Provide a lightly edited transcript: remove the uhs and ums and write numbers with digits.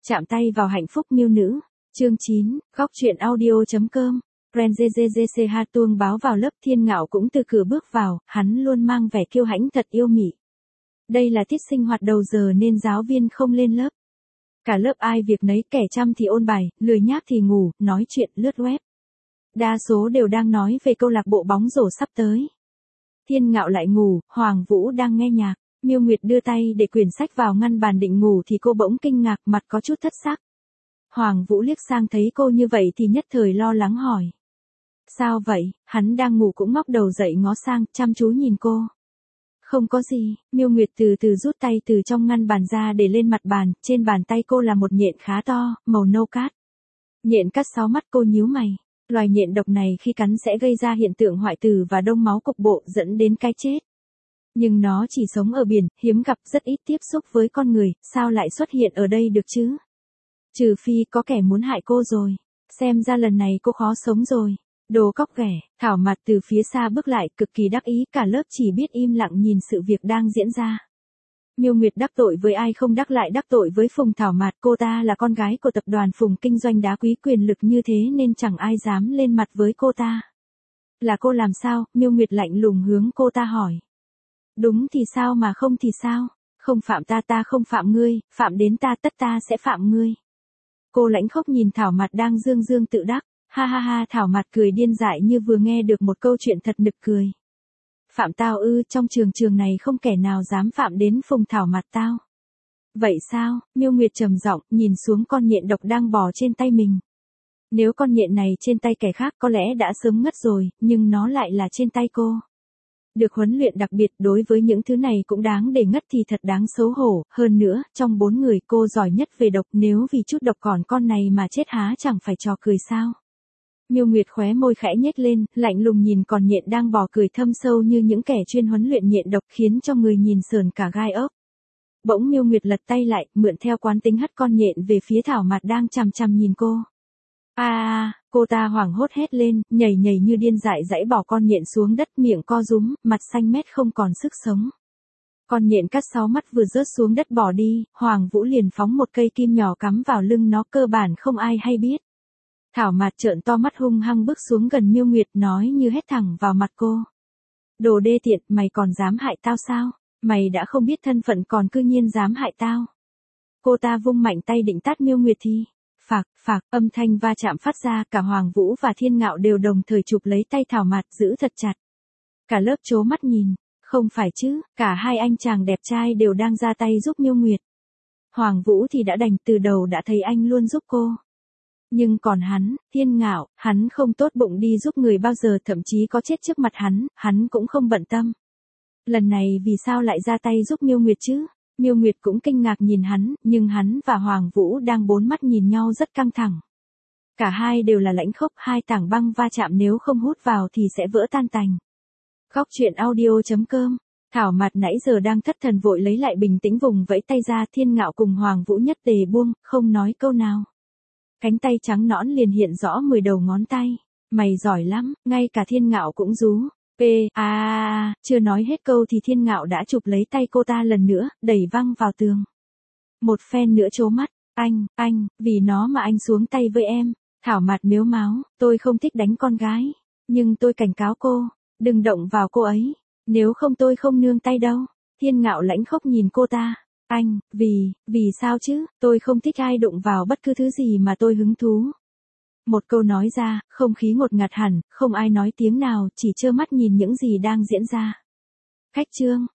Chạm tay vào hạnh phúc miêu nữ. Chương 9, góc truyện audio.com. Renggc tuông báo vào lớp. Thiên Ngạo cũng từ cửa bước vào, hắn luôn mang vẻ kiêu hãnh thật yêu mị. Đây là tiết sinh hoạt đầu giờ nên giáo viên không lên lớp. Cả lớp ai việc nấy, kẻ chăm thì ôn bài, lười nhác thì ngủ, nói chuyện, lướt web. Đa số đều đang nói về câu lạc bộ bóng rổ sắp tới. Thiên Ngạo lại ngủ, Hoàng Vũ đang nghe nhạc. Miêu Nguyệt đưa tay để quyển sách vào ngăn bàn định ngủ thì cô bỗng kinh ngạc, mặt có chút thất sắc. Hoàng Vũ liếc sang thấy cô như vậy thì nhất thời lo lắng hỏi. Sao vậy? Hắn đang ngủ cũng ngóc đầu dậy ngó sang, chăm chú nhìn cô. Không có gì. Miêu Nguyệt từ từ rút tay từ trong ngăn bàn ra để lên mặt bàn, trên bàn tay cô là một nhện khá to, màu nâu cát. Nhện cắt 6 mắt. Cô nhíu mày. Loài nhện độc này khi cắn sẽ gây ra hiện tượng hoại tử và đông máu cục bộ dẫn đến cái chết. Nhưng nó chỉ sống ở biển, hiếm gặp, rất ít tiếp xúc với con người, sao lại xuất hiện ở đây được chứ? Trừ phi có kẻ muốn hại cô rồi. Xem ra lần này cô khó sống rồi. Đồ cóc ghẻ. Thảo Mạt từ phía xa bước lại, cực kỳ đắc ý, cả lớp chỉ biết im lặng nhìn sự việc đang diễn ra. Miêu Nguyệt đắc tội với ai không đắc lại đắc tội với Phùng Thảo Mạt, cô ta là con gái của tập đoàn Phùng kinh doanh đá quý quyền lực như thế nên chẳng ai dám lên mặt với cô ta. Là cô làm sao? Miêu Nguyệt lạnh lùng hướng cô ta hỏi. Đúng thì sao mà không thì sao? Không phạm ta không phạm ngươi, phạm đến ta tất ta sẽ phạm ngươi. Cô lãnh khốc nhìn Thảo Mạt đang dương dương tự đắc. Ha ha ha, Thảo Mạt cười điên dại như vừa nghe được một câu chuyện thật nực cười. Phạm tao ư? Trong trường này không kẻ nào dám phạm đến Phùng Thảo Mạt tao. Vậy sao? Miêu Nguyệt trầm giọng, nhìn xuống con nhện độc đang bò trên tay mình. Nếu con nhện này trên tay kẻ khác có lẽ đã sớm ngất rồi, nhưng nó lại là trên tay cô. Được huấn luyện đặc biệt, đối với những thứ này cũng đáng để ngất thì thật đáng xấu hổ. Hơn nữa, trong 4 người cô giỏi nhất về độc, nếu vì chút độc còn con này mà chết há chẳng phải trò cười sao? Miêu Nguyệt khóe môi khẽ nhếch lên, lạnh lùng nhìn con nhện đang bò cười thâm sâu như những kẻ chuyên huấn luyện nhện độc, khiến cho người nhìn sờn cả gai ốc. Bỗng Miêu Nguyệt lật tay lại, mượn theo quán tính hất con nhện về phía Thảo Mạt đang chằm chằm nhìn cô. Cô ta hoảng hốt hét lên, nhảy như điên dại dãy bỏ con nhện xuống đất, miệng co rúm, mặt xanh mét không còn sức sống. Con nhện cắt 6 mắt vừa rớt xuống đất bỏ đi, Hoàng Vũ liền phóng một cây kim nhỏ cắm vào lưng nó, cơ bản không ai hay biết. Thảo Mạt trợn to mắt hung hăng bước xuống gần Miêu Nguyệt, nói như hét thẳng vào mặt cô. Đồ đê tiện, mày còn dám hại tao sao? Mày đã không biết thân phận còn cư nhiên dám hại tao. Cô ta vung mạnh tay định tát Miêu Nguyệt thì. Phạc, âm thanh va chạm phát ra, cả Hoàng Vũ và Thiên Ngạo đều đồng thời chụp lấy tay Thảo Mạt, giữ thật chặt. Cả lớp trố mắt nhìn. Không phải chứ, cả hai anh chàng đẹp trai đều đang ra tay giúp Miêu Nguyệt. Hoàng Vũ thì đã đành, từ đầu đã thấy anh luôn giúp cô. Nhưng còn hắn, Thiên Ngạo, hắn không tốt bụng đi giúp người bao giờ, thậm chí có chết trước mặt hắn cũng không bận tâm. Lần này vì sao lại ra tay giúp Miêu Nguyệt chứ? Miêu Nguyệt cũng kinh ngạc nhìn hắn, nhưng hắn và Hoàng Vũ đang bốn mắt nhìn nhau rất căng thẳng. Cả hai đều là lãnh khốc, hai tảng băng va chạm nếu không hút vào thì sẽ vỡ tan tành. Góc truyện audio.com. Thảo Mạt nãy giờ đang thất thần vội lấy lại bình tĩnh, vùng vẫy tay ra, Thiên Ngạo cùng Hoàng Vũ nhất tề buông, không nói câu nào. Cánh tay trắng nõn liền hiện rõ 10 đầu ngón tay. Mày giỏi lắm, ngay cả Thiên Ngạo cũng rú. Chưa nói hết câu thì Thiên Ngạo đã chụp lấy tay cô ta lần nữa, đẩy văng vào tường. Một phen nữa trố mắt. Anh, vì nó mà anh xuống tay với em. Thảo Mạt mếu máo, tôi không thích đánh con gái. Nhưng tôi cảnh cáo cô, đừng động vào cô ấy. Nếu không tôi không nương tay đâu. Thiên Ngạo lãnh khốc nhìn cô ta. Anh, vì sao chứ? Tôi không thích ai đụng vào bất cứ thứ gì mà tôi hứng thú. Một câu nói ra, không khí ngột ngạt hẳn, không ai nói tiếng nào, chỉ trơ mắt nhìn những gì đang diễn ra. Khách chương.